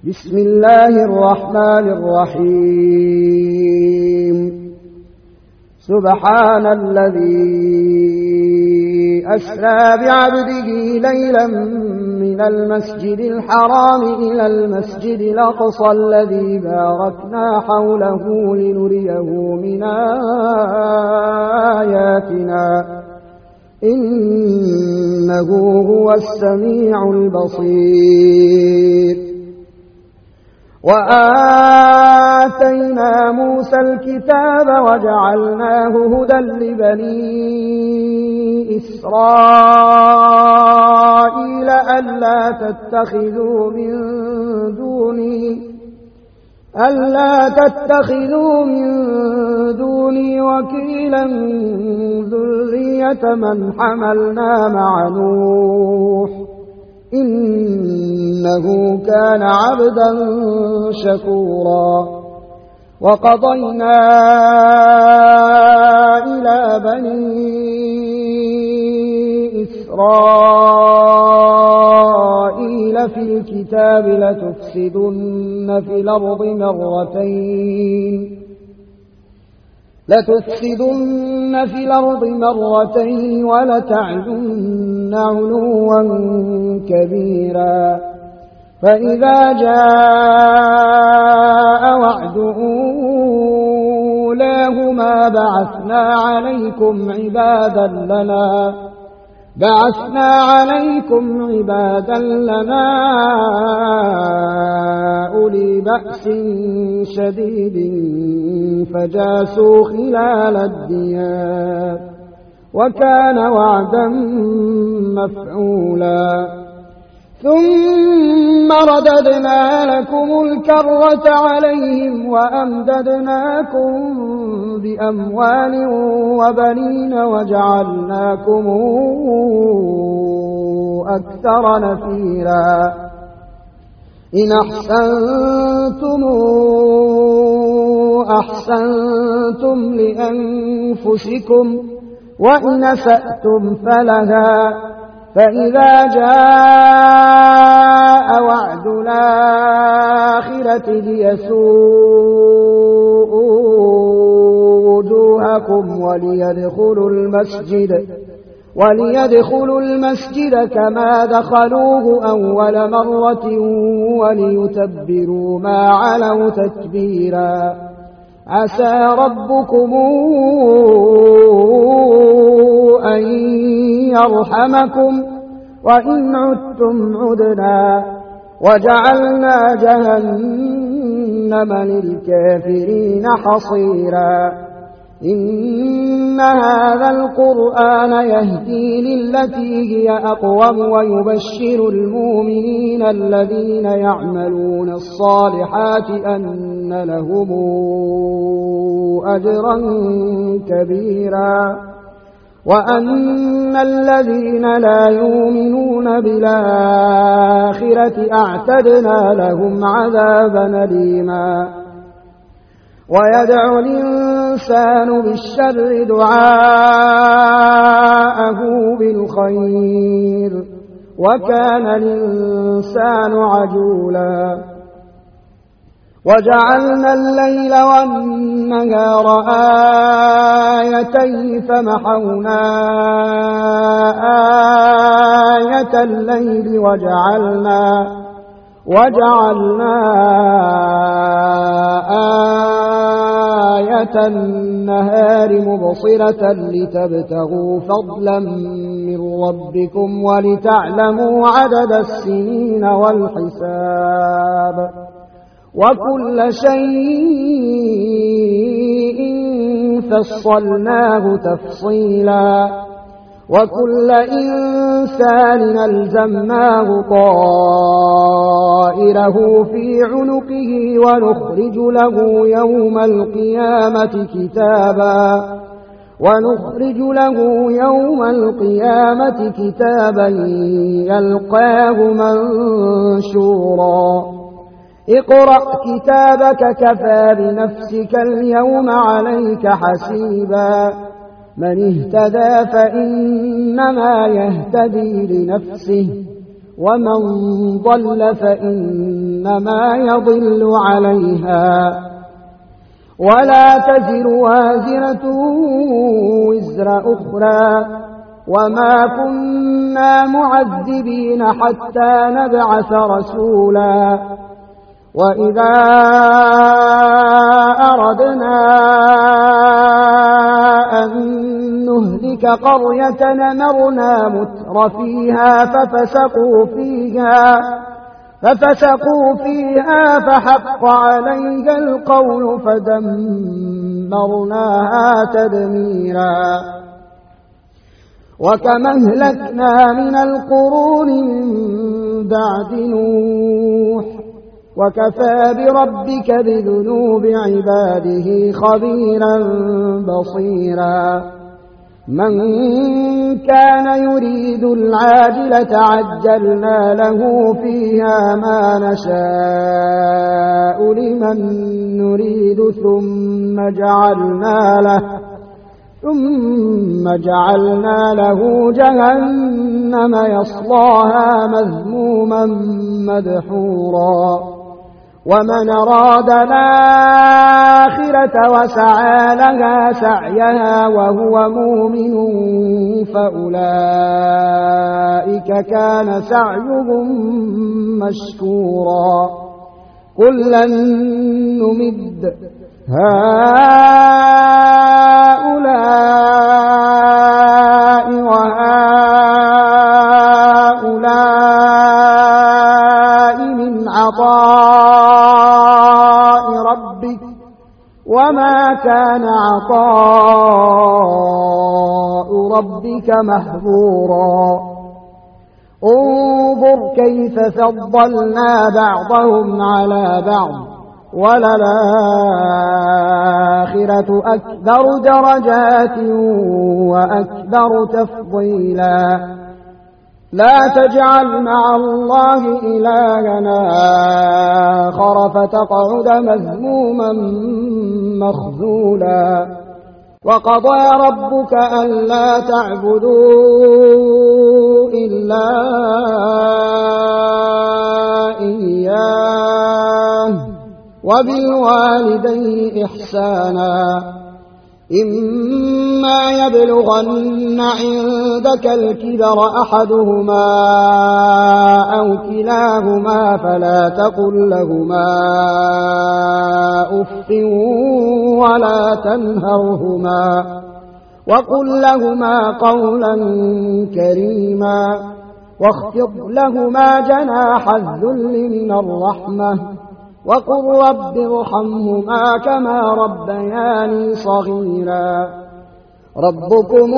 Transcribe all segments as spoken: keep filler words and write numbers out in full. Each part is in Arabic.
بسم الله الرحمن الرحيم سبحان الذي أسرى بعبده ليلا من المسجد الحرام إلى المسجد الأقصى الذي باركنا حوله لنريه من آياتنا إنه هو السميع البصير. وآتينا موسى الكتاب وجعلناه هدى لبني إسرائيل ألا تتخذوا من دوني ألا تتخذوا من دوني وكيلا ذرية من حملنا مع نوح إنه كان عبدا شكورا. وقضينا إلى بني إسرائيل في الكتاب لتفسدن في الأرض مرتين لتفسدن في الأرض مرتين ولتعلن علوا كبيرا. فإذا جاء وعد أولاهما بعثنا عليكم عبادا لنا بعثنا عليكم عبادا لنا أولي بأس شديد فجاسوا خلال الديار وكان وعدا مفعولا. ثم رددنا لكم الكرة عليهم وأمددناكم بأموال وبنين وجعلناكم أكثر نفيرا. إن أحسنتم أحسنتم لأنفسكم وإن أسأتم فلها. فإذا جاء وعد الآخرة ليسوءوا وجوهكم وليدخلوا المسجد وليدخلوا المسجد كما دخلوه أول مرة وليتبروا ما علوا تتبيرا. عسى ربكم أن يرحمكم وإن عدتم عدنا وجعلنا جهنم للكافرين حصيرا. إن هذا القرآن يهدي للتي هي أقوم ويبشر المؤمنين الذين يعملون الصالحات أن لهم أجرا كبيرا وأن الذين لا يؤمنون بالآخرة أعتدنا لهم عذابا أليما. ويدعو الإنسان بالشر دعاءه بالخير وكان الإنسان عجولا. وجعلنا الليل والنهار آيتين فمحونا آية الليل وجعلنا وجعلنا آية النهار مبصرة لتبتغوا فضلا من ربكم ولتعلموا عدد السنين والحساب وكل شيء فصلناه تفصيلا. وكل إنسان ألزمناه طائره في عنقه ونخرج له يوم القيامة كتابا ونخرج له يوم القيامة كتابا يلقاه منشورا. اقرأ كتابك كفى بنفسك اليوم عليك حسيبا. من اهتدى فإنما يهتدي لنفسه ومن ضل فإنما يضل عليها ولا تزر وازرة وزر أخرى وما كنا معذبين حتى نبعث رسولا وإذا أردنا أن نهلك قرية أمرنا متر فيها ففسقوا فيها ففسقوا فيها فحق عليها القول فدمرناها تدميرا وكما أهلكنا من القرون من بعد نوح وكفى بربك بذنوب عباده خبيرا بصيرا من كان يريد العاجلة عجلنا له فيها ما نشاء لمن نريد ثم جعلنا له ثم جعلنا له جهنم يصلاها مذموما مدحورا ومن أراد الآخرة وسعى لها سعيها وهو مؤمن فأولئك كان سعيهم مشكورا كلا نمد هؤلاء وهؤلاء من عطاء ربك وما كان عطاء ربك محظورا انظر كيف فضلنا بعضهم على بعض وللآخرة أكبر درجات وأكبر تفضيلا لا تجعل مع الله إلهنا آخر فتقعد مذموما مخذولا وقضى ربك ألا تعبدوا إلا إياه وبالوالدين إحسانا إما يبلغن عندك الكبر أحدهما أو كلاهما فلا تقل لهما أف ولا تنهرهما وقل لهما قولا كريما واخفض لهما جناح الذل من الرحمة وقل رب ارحمهما كما ربياني صغيرا ربكم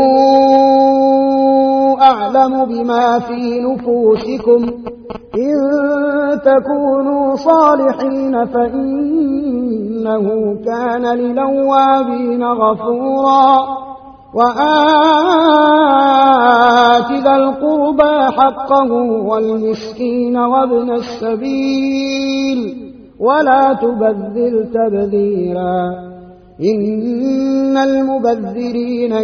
أعلم بما في نفوسكم إن تكونوا صالحين فإنه كان للأوابين غفورا وآت ذا القربى حقه والمسكين وابن السبيل ولا تبذر تبذيرا إن المبذرين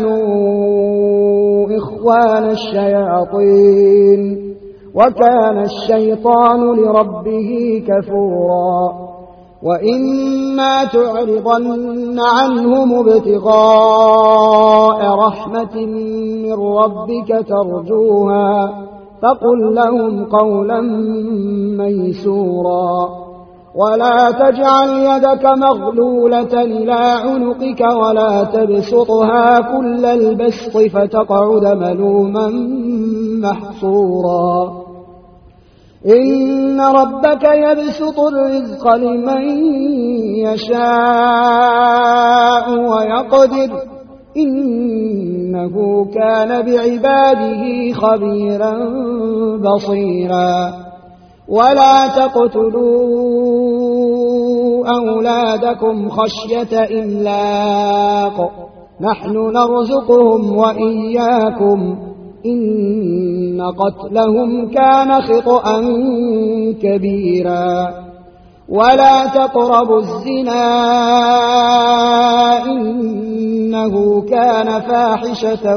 كانوا إخوان الشياطين وكان الشيطان لربه كفورا وإما تعرضن عنهم ابتغاء رحمة من ربك ترجوها فقل لهم قولا ميسورا ولا تجعل يدك مغلولة إلى عنقك ولا تبسطها كل البسط فتقعد ملوما محصورا إن ربك يبسط الرزق لمن يشاء ويقدر إنه كان بعباده خبيرا بصيرا ولا تقتلوا أولادكم خشية إملاق نحن نرزقهم وإياكم إن قتلهم كان خطأ كبيرا ولا تقربوا الزنا إنه كان فاحشة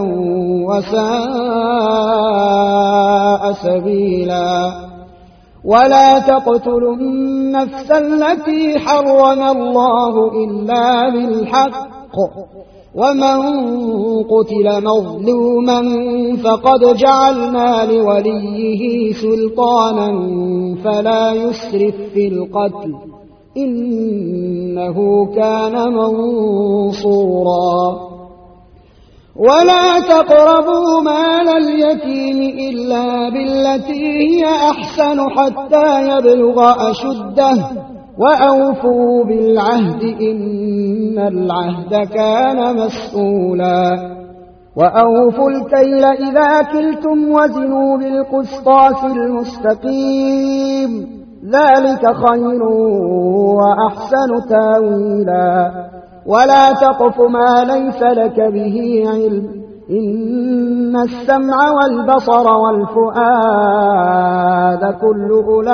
وساء سبيلا ولا تقتلوا النفس التي حرم الله إلا بالحق ومن قتل مظلوما فقد جعلنا لوليه سلطانا فلا يسرف في القتل إنه كان منصورا ولا تقربوا مال اليتيم إلا بالتي هي أحسن حتى يبلغ أشده وأوفوا بالعهد إن العهد كان مسؤولا وأوفوا الكيل إذا كلتم وزنوا بالقسطاس المستقيم ذلك خير وأحسن تاويلا ولا تقف ما ليس لك به علم إن السمع والبصر والفؤاد كل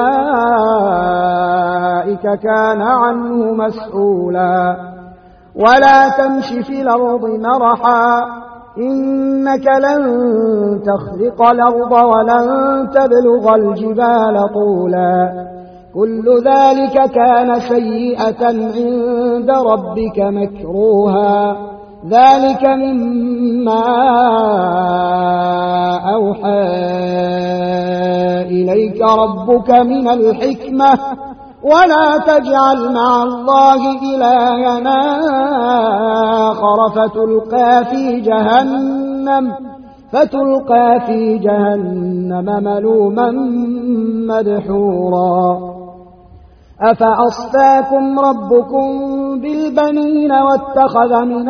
أولئك كان عنه مسؤولا ولا تمش في الأرض مرحا إنك لن تخرق الأرض ولن تبلغ الجبال طولا كل ذلك كان سيئة عند ربك مكروها ذلك مما أوحى إليك ربك من الحكمة ولا تجعل مع الله إلها آخر فتلقى في جهنم فتلقى في جهنم ملوما مدحورا أفأصفاكم ربكم بالبنين واتخذ من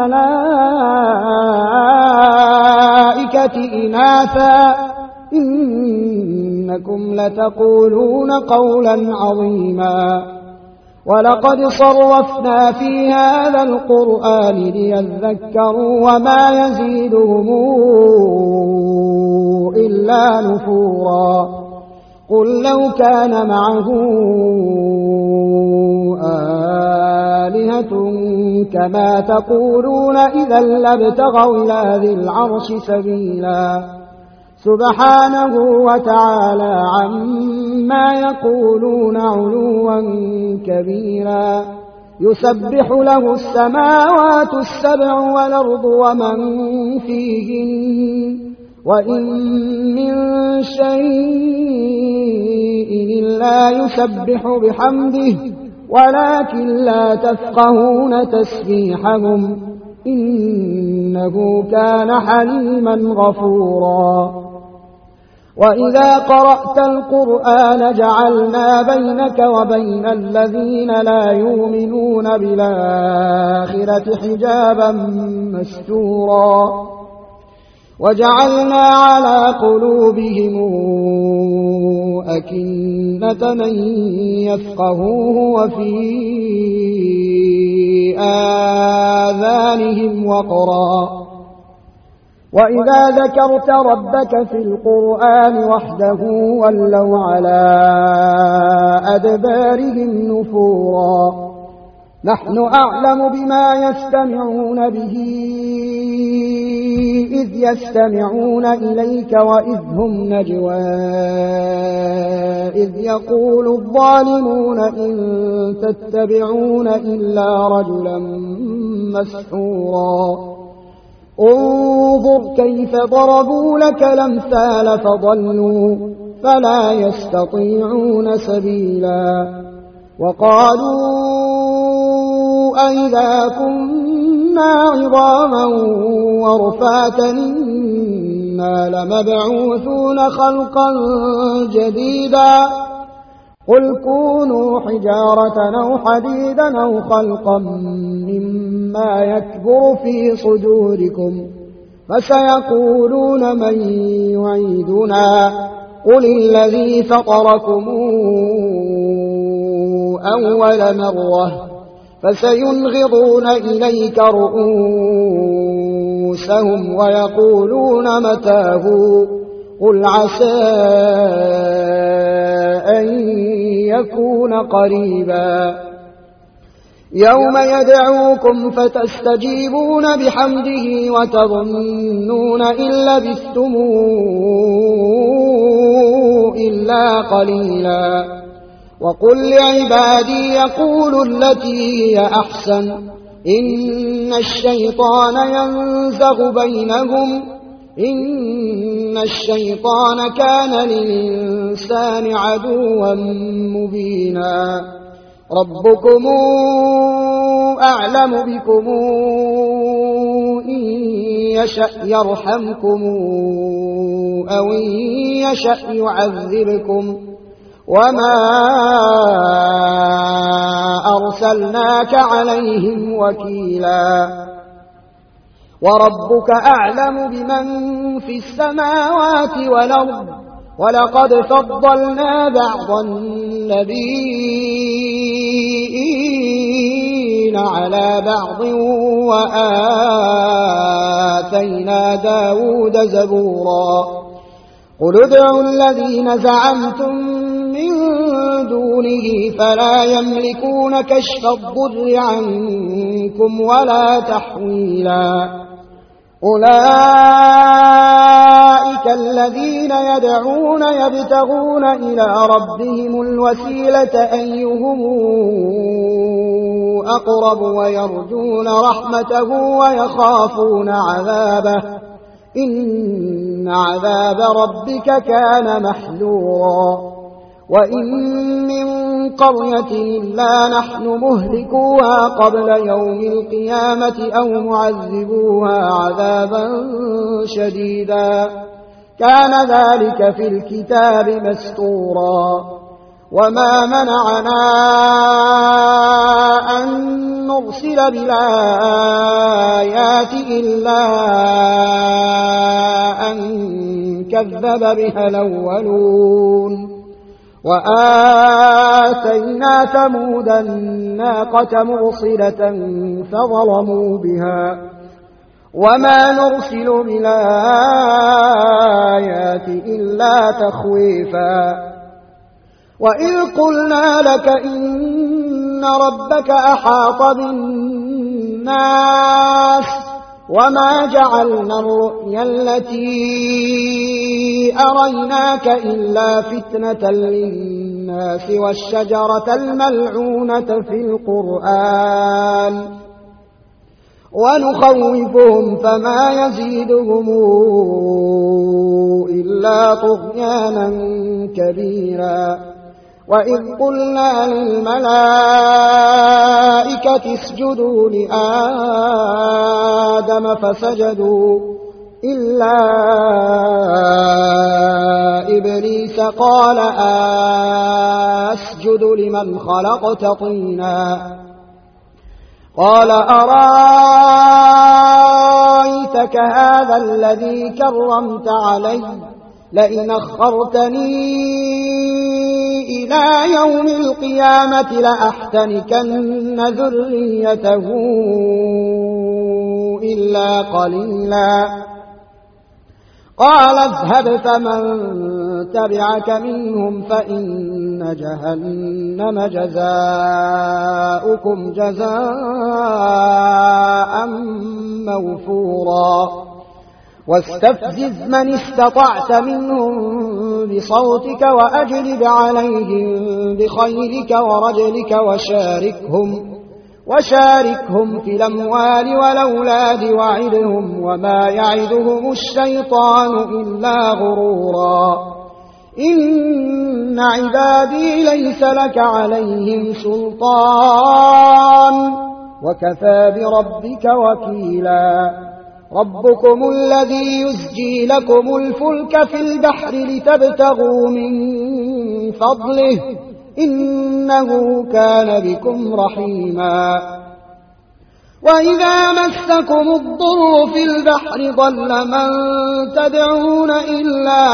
الملائكة إناثا إنكم لتقولون قولا عظيما ولقد صرفنا في هذا القرآن ليذكروا وما يزيدهم إلا نفورا قل لو كان معه آلهة كما تقولون إذا لابتغوا إلى ذي العرش سبيلا سبحانه وتعالى عما يقولون علوا كبيرا يسبح له السماوات السبع والأرض ومن فيهن وإن من شيء إلا يسبح بحمده ولكن لا تفقهون تسبيحهم إنه كان حليما غفورا وإذا قرأت القرآن جعلنا بينك وبين الذين لا يؤمنون بالآخرة حجابا مستورا وجعلنا على قلوبهم أكنة من يفقهوه وفي آذانهم وقرا وإذا ذكرت ربك في القرآن وحده ولوا على أدبارهم نفورا نحن أعلم بما يستمعون به إذ يستمعون إليك وإذ هم نجوى إذ يقول الظالمون إن تتبعون إلا رجلا مسحورا انظر كيف ضربوا لك الأمثال فضلوا فلا يستطيعون سبيلا وقالوا أئذا كنا عظاما ورفاتا إنا لمبعوثون خلقا جديدا قل كونوا حجارة أو حديدا أو خلقا مما يكبر في صدوركم فسيقولون من يعيدنا قل الذي فطركم أول مرة فسينغضون إليك رؤوسهم ويقولون متاه قل عسى أن يكون قريبا يوم يدعوكم فتستجيبون بحمده وتظنون إن لبثتم إلا قليلا وقل لعبادي يقولوا التي هي أحسن إن الشيطان ينزغ بينهم إن الشيطان كان للإنسان عدوا مبينا ربكم أعلم بكم إن يشأ يرحمكم أو إن يشأ يعذبكم وما أرسلناك عليهم وكيلا وربك أعلم بمن في السماوات والأرض ولقد فضلنا بعض النبيين على بعض وآتينا داود زبورا قل ادعوا الذين زعمتم من دونه فلا يملكون كشف الضر عنكم ولا تحويلا أولئك الذين يدعون يبتغون إلى ربهم الوسيلة أيهم أقرب ويرجون رحمته ويخافون عذابه إن عذاب ربك كان محذورا وإن من قرية إلا نحن مهلكوها قبل يوم القيامة أو معذبوها عذابا شديدا كان ذلك في الكتاب مسطورا وما منعنا أن نرسل بالآيات إلا أن كذب بها الأولون وآتينا ثمود الناقة مبصرة فظلموا بها وما نرسل بالآيات إلا تخويفا وإذ قلنا لك إن ربك أحاط بالناس وما جعلنا الرؤيا التي أريناك إلا فتنة للناس والشجرة الملعونة في القرآن ونخوفهم فما يزيدهم إلا طغيانا كبيرا وإذ قلنا للملائكة اسجدوا لآدم فسجدوا إلا إبليس قال أسجد لمن خلقت طينا قال أرأيتك هذا الذي كرمت علي لئن أخرتني إلى يوم القيامة لأحتنكن ذريته إلا قليلا قال اذهب فمن تبعك منهم فإن جهنم جزاؤكم جزاء موفورا واستفزز من استطعت منهم بصوتك وأجلب عليهم بخيلك ورجلك وشاركهم وشاركهم في الأموال والأولاد وعدهم وما يعدهم الشيطان إلا غرورا إن عبادي ليس لك عليهم سلطان وكفى بربك وكيلا ربكم الذي يزجي لكم الفلك في البحر لتبتغوا من فضله إنه كان بكم رحيما وإذا مسكم الضر في البحر ضل من تدعون إلا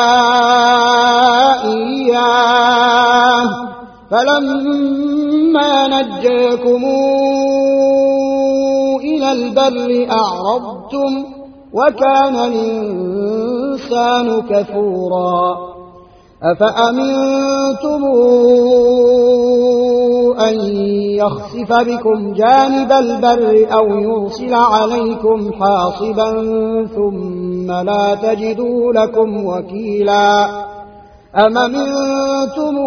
إياه فلما نجاكم إلى البر أعرضتم وكان الإنسان كفورا أفأمنتم أن يخسف بكم جانب البر أو يرسل عليكم حاصبا ثم لا تجدوا لكم وكيلا أم أمنتم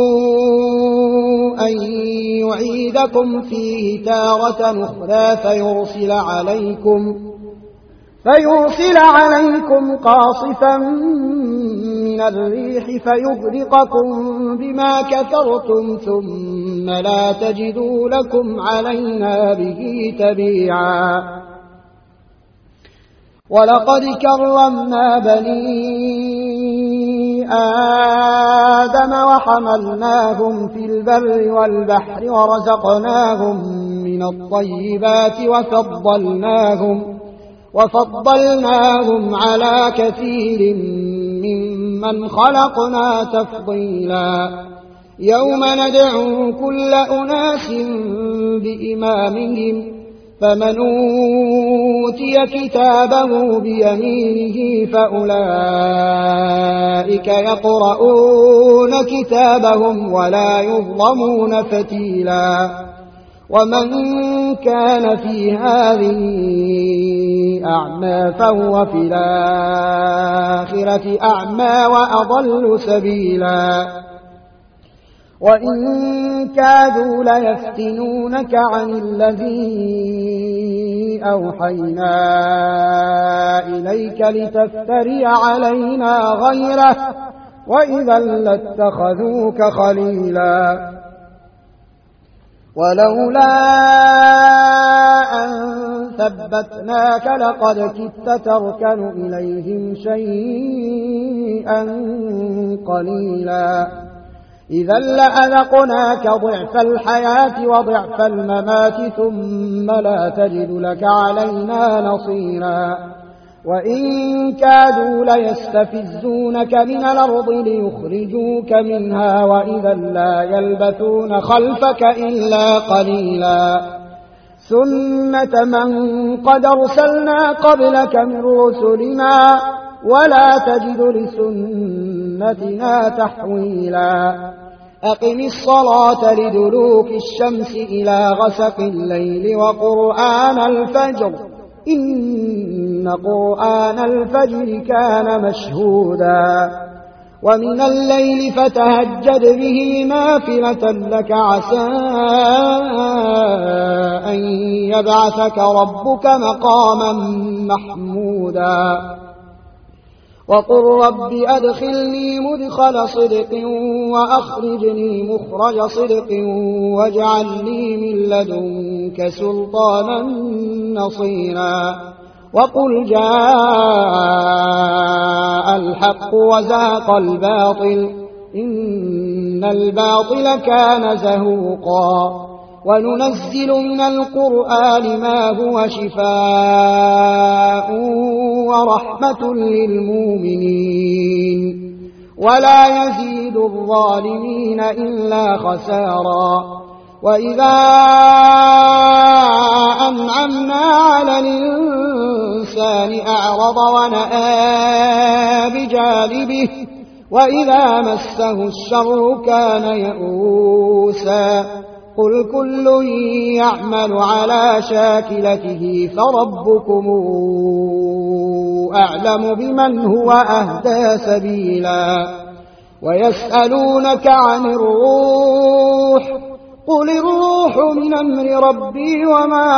أن يعيدكم فيه تارة أخرى فيرسل عليكم فيرسل عليكم قاصفا من الريح فيغرقكم بما كفرتم ثم لا تجدوا لكم علينا به تبيعا ولقد كرمنا بني آدم وحملناهم في البر والبحر ورزقناهم من الطيبات وفضلناهم وفضلناهم على كثير ممن خلقنا تفضيلا يوم ندعو كل أناس بإمامهم فمن أوتي كتابه بيمينه فأولئك يقرؤون كتابهم ولا يظلمون فتيلا ومن كان في هذه أعمى فهو في الآخرة أعمى وأضل سبيلا وإن كادوا ليفتنونك عن الذي أوحينا إليك لتفتري علينا غيره وإذا لاتخذوك خليلا ولولا أن ثبتناك لقد كدت تركن إليهم شيئا قليلا إذا لأذقناك ضعف الحياة وضعف الممات ثم لا تجد لك علينا نصيرا وإن كادوا ليستفزونك من الأرض ليخرجوك منها وإذا لا يلبثون خلفك إلا قليلا سنة من قد أرسلنا قبلك من رسلنا ولا تجد لسنتنا تحويلا أقم الصلاة لدلوك الشمس إلى غسق الليل وقرآن الفجر إن قرآن الفجر كان مشهودا ومن الليل فتهجد به نافلة لك عسى أن يبعثك ربك مقاما محمودا وقل رب أدخلني مدخل صدق وأخرجني مخرج صدق واجعل لي من لدنك سلطانا نصيرا وقل جاء الحق وزهق الباطل إن الباطل كان زهوقا وننزل من القرآن ما هو شفاء ورحمة للمؤمنين ولا يزيد الظالمين إلا خسارا وإذا أنعمنا على الإنسان أعرض ونأى بجانبه وإذا مسه الشر كان يئوسا قل كل يعمل على شاكلته فربكم أعلم بمن هو أهدى سبيلا ويسألونك عن الروح قل الروح من أمر ربي وما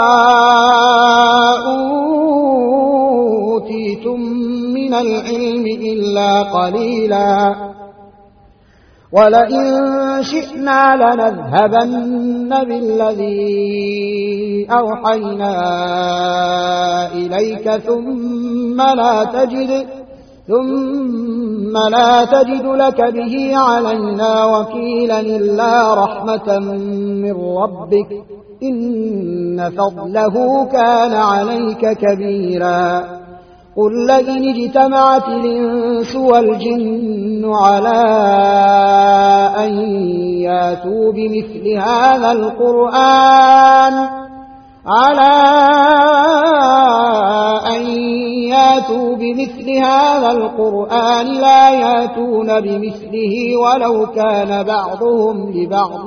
أوتيتم من العلم إلا قليلا ولئن شئنا لنذهبن بالذي أوحينا إليك ثم لا تجد ثم لا تجد لك به علينا وكيلا إلا رحمة من ربك إن فضله كان عليك كبيرا قل لئن اجتمعت الإنس والجن على أن ياتوا بمثل هذا القرآن على أن ياتوا بمثل هذا القرآن لا ياتون بمثله ولو كان بعضهم لبعض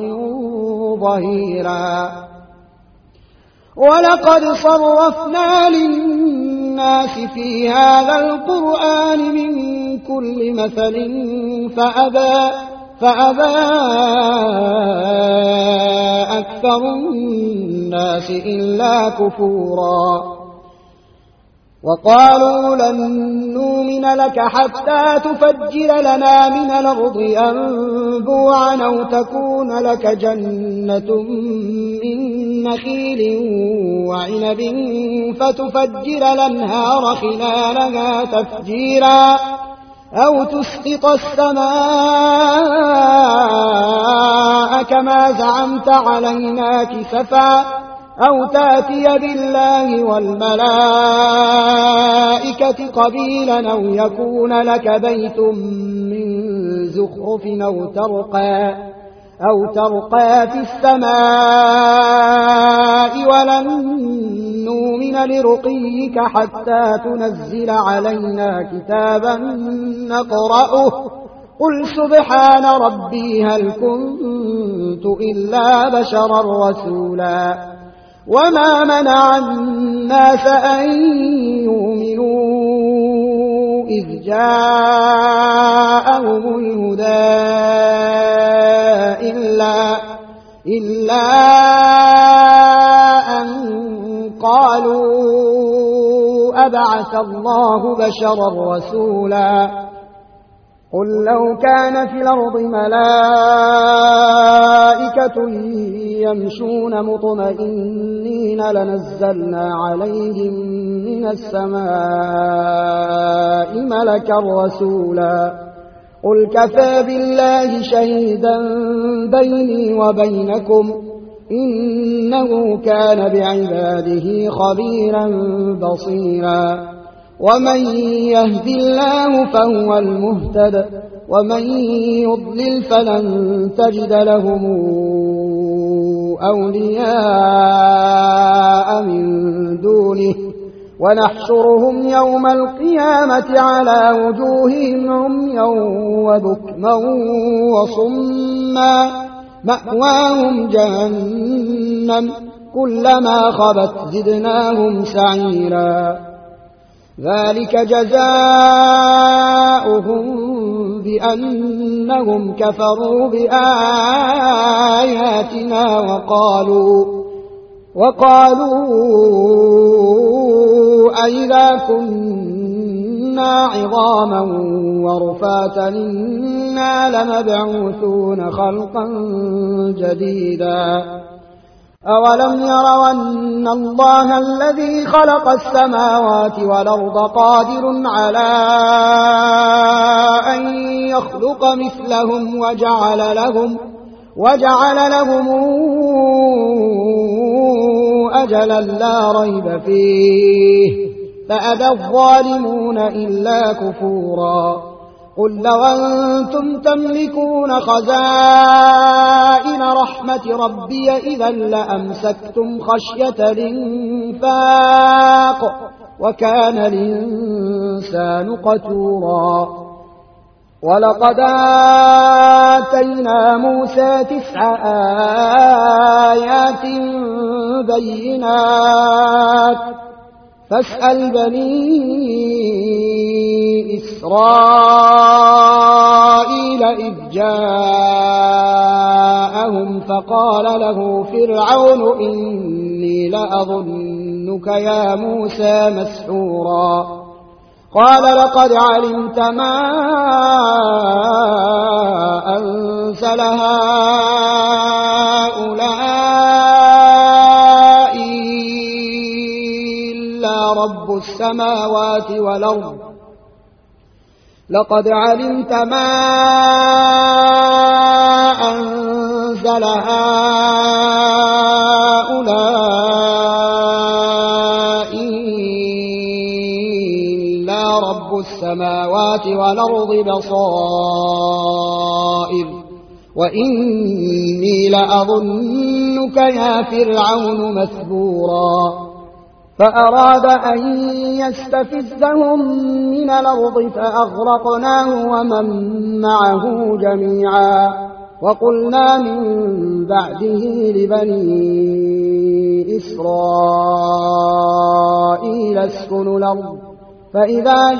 ظهيرا ولقد صرفنا للناس في هذا القرآن من كل مثل فأبى, فأبى أكثر الناس إلا كفورا وقالوا لن نؤمن لك حتى تفجر لنا من الأرض ينبوعا أو تكون لك جنة من نخيل وعنب فتفجر الأنهار خلالها تفجيرا أو تسقط السماء كما زعمت علينا كسفا أو تأتي بالله والملائكة قبيلا أو يكون لك بيت من زخرف أو ترقى, أو ترقى في السماء ولن نؤمن لرقيك حتى تنزل علينا كتابا نقرأه قل سبحان ربي هل كنت إلا بشرا رسولا وما منع الناس أن يؤمنوا إذ جاءهم الهدى إلا, إلا أن قالوا أبعث الله بشرا رسولا قل لو كان في الأرض ملائكة يمشون مطمئنين لنزلنا عليهم من السماء ملكا رسولا قل كفى بالله شهيدا بيني وبينكم إنه كان بعباده خبيرا بصيرا ومن يهد الله فهو المهتد ومن يضلل فلن تجد لهم أولياء من دونه ونحشرهم يوم القيامة على وجوههم عميا وبكما وصما مأواهم جهنم كلما خبت زدناهم سعيرا ذلك جزاؤهم بأنهم كفروا بآياتنا وقالوا وقالوا أئذا كنا عظاما ورفاتا إنا لمبعوثون خلقا جديدا أولم يروا أن الله الذي خلق السماوات والأرض قادر على أن يخلق مثلهم وجعل لهم, وجعل لهم أجلا لا ريب فيه فأبى الظالمون إلا كفورا قل لو أنتم تملكون خزائن رحمة ربي إذا لأمسكتم خشية الإنفاق وكان الإنسان قتورا ولقد آتينا موسى تسع آيات بينات فاسأل بني إسرائيل إذ جاءهم فقال له فرعون إني لأظنك يا موسى مسحورا قال لقد علمت ما أنزل هؤلاء إلا رب السماوات والأرض لقد علمت ما أنزل هؤلاء إلا رب السماوات والأرض بصائر وإني لأظنك يا فرعون مثبورا فأراد أن يستفزهم من الأرض فأغرقناه ومن معه جميعا وقلنا من بعده لبني إسرائيل اسكنوا الأرض فإذا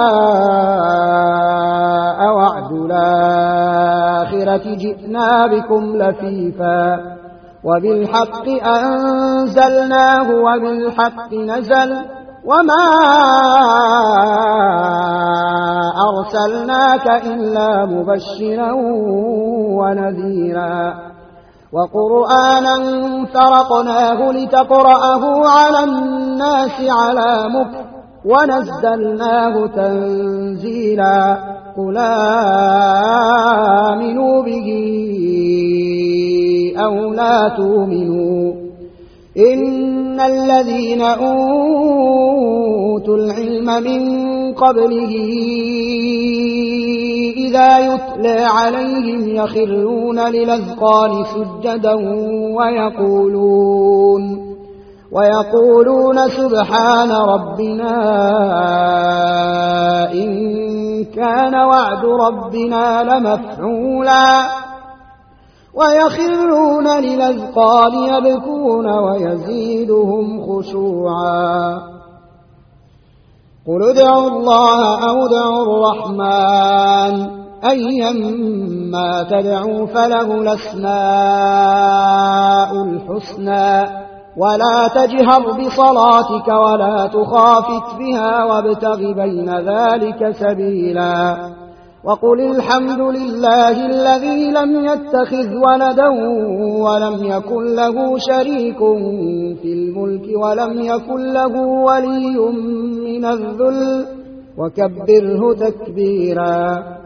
جاء وعد الآخرة جئنا بكم لفيفا وبالحق أنزلناه وبالحق نزل وما أرسلناك إلا مبشرا ونذيرا وقرآنا فرقناه لتقرأه على الناس على مكث ونزلناه تنزيلا قل آمنوا به أو لا تؤمنوا إن الذين أوتوا العلم من قبله إذا يتلى عليهم يخرون للأذقان سجدا ويقولون ويقولون سبحان ربنا إن كان وعد ربنا لمفعولا ويخرون للأذقان يبكون ويزيدهم خشوعا قل ادعوا الله أو ادعوا الرحمن أيما تدعوا فله الأسماء الحسنى ولا تجهر بصلاتك ولا تخافت بها وابتغ بين ذلك سبيلا وقل الحمد لله الذي لم يتخذ ولدا ولم يكن له شريك في الملك ولم يكن له ولي من الذل وكبره تكبيرا